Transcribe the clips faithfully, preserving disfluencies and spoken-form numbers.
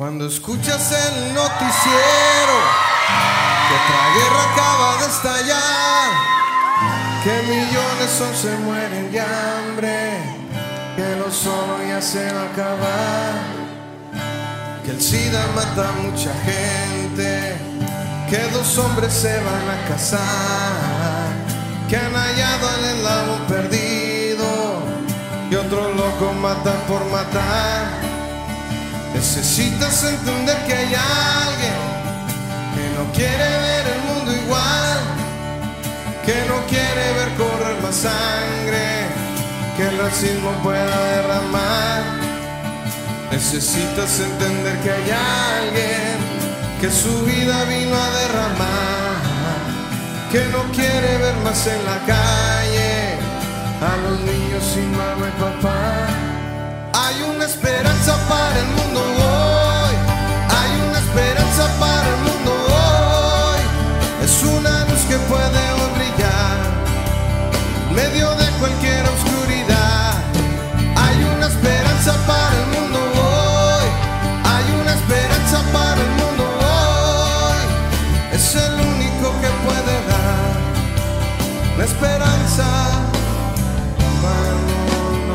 Cuando escuchas el noticiero que otra guerra acaba de estallar, que millones son se mueren de hambre, que lo solo ya se va a acabar, que el SIDA mata a mucha gente, que dos hombres se van a casar, que han hallado al eslabón perdido y otro loco matan por matar. Necesitas entender que hay alguien que no quiere ver el mundo igual, que no quiere ver correr más sangre, que el racismo pueda derramar. Necesitas entender que hay alguien que su vida vino a derramar, que no quiere ver más en la calle a los niños sin mamá y papá. Hay una esperanza para el mundo hoy, hay una esperanza para el mundo hoy. Es una luz que puede hoy brillar en medio de cualquier oscuridad. Hay una esperanza para el mundo hoy, hay una esperanza para el mundo hoy. Es el único que puede dar la esperanza para el mundo.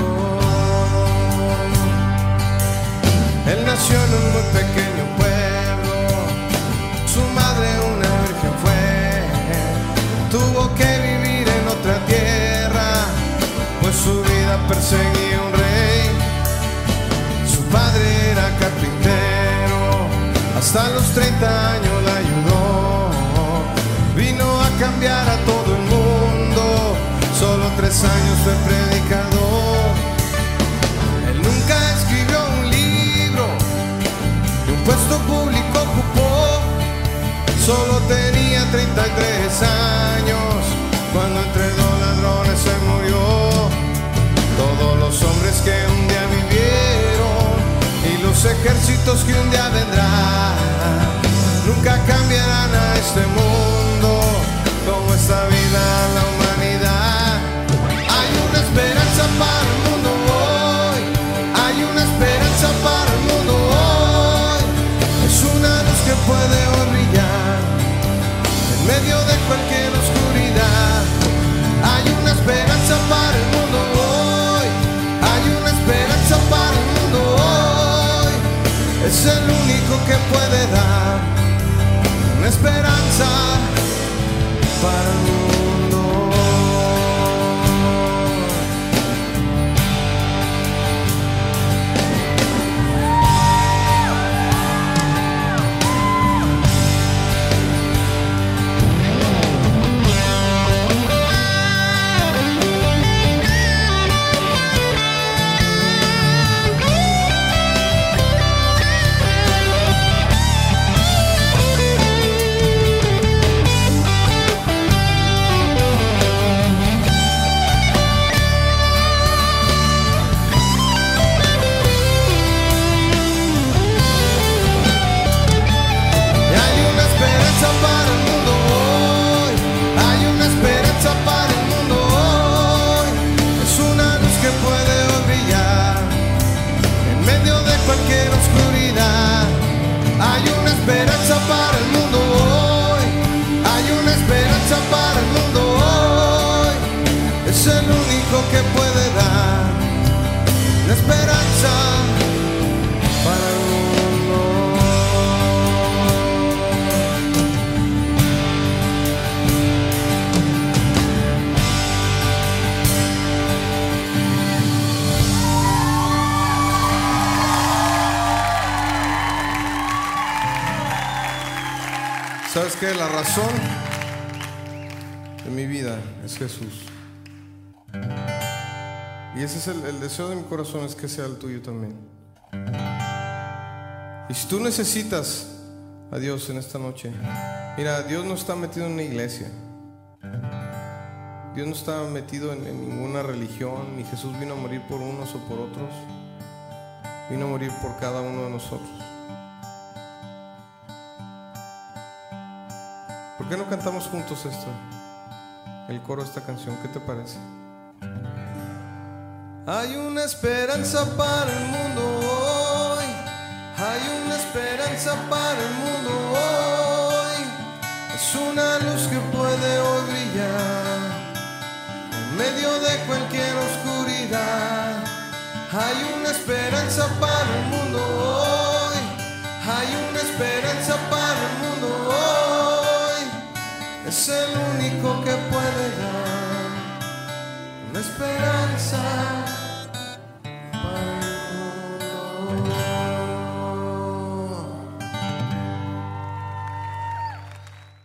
Él nació en un muy pequeño pueblo, su madre una virgen fue, tuvo que vivir en otra tierra, pues su vida perseguía un rey. Su padre era carpintero, hasta los treinta años la ayudó, vino a cambiar a todo el mundo, solo tres años fue predicador. Él nunca escribió un libro, ni un puesto público ocupó, solo tenía treinta y tres años cuando entre dos ladrones se murió. Todos los hombres que un día vivieron y los ejércitos que un día vendrán nunca cambiarán a este mundo como esta vida la humanidad. Hay una esperanza para el mundo hoy, hay una esperanza para el mundo hoy. Es una luz que puede hoy brillar en medio de cualquier oscuridad. Hay una esperanza para el mundo hoy, hay una esperanza para el mundo hoy. Es el único que puede dar una esperanza para el mundo. Cualquier oscuridad, hay una esperanza para el mundo hoy, hay una esperanza para el mundo hoy. Es el único que puede dar la esperanza para el mundo. ¿Sabes qué? La razón de mi vida es Jesús. Y ese es el, el deseo de mi corazón, es que sea el tuyo también. Y si tú necesitas a Dios en esta noche, mira, Dios no está metido en una iglesia. Dios no está metido en, en ninguna religión, ni Jesús vino a morir por unos o por otros. Vino a morir por cada uno de nosotros. ¿Por qué no cantamos juntos esto? El coro de esta canción, ¿qué te parece? Hay una esperanza para el mundo hoy, hay Hay una esperanza para el mundo hoy, es una luz que puede hoy brillar en medio de cualquier oscuridad. Hay una esperanza para el mundo hoy, hay una esperanza para el mundo hoy, es el único que puede dar una esperanza.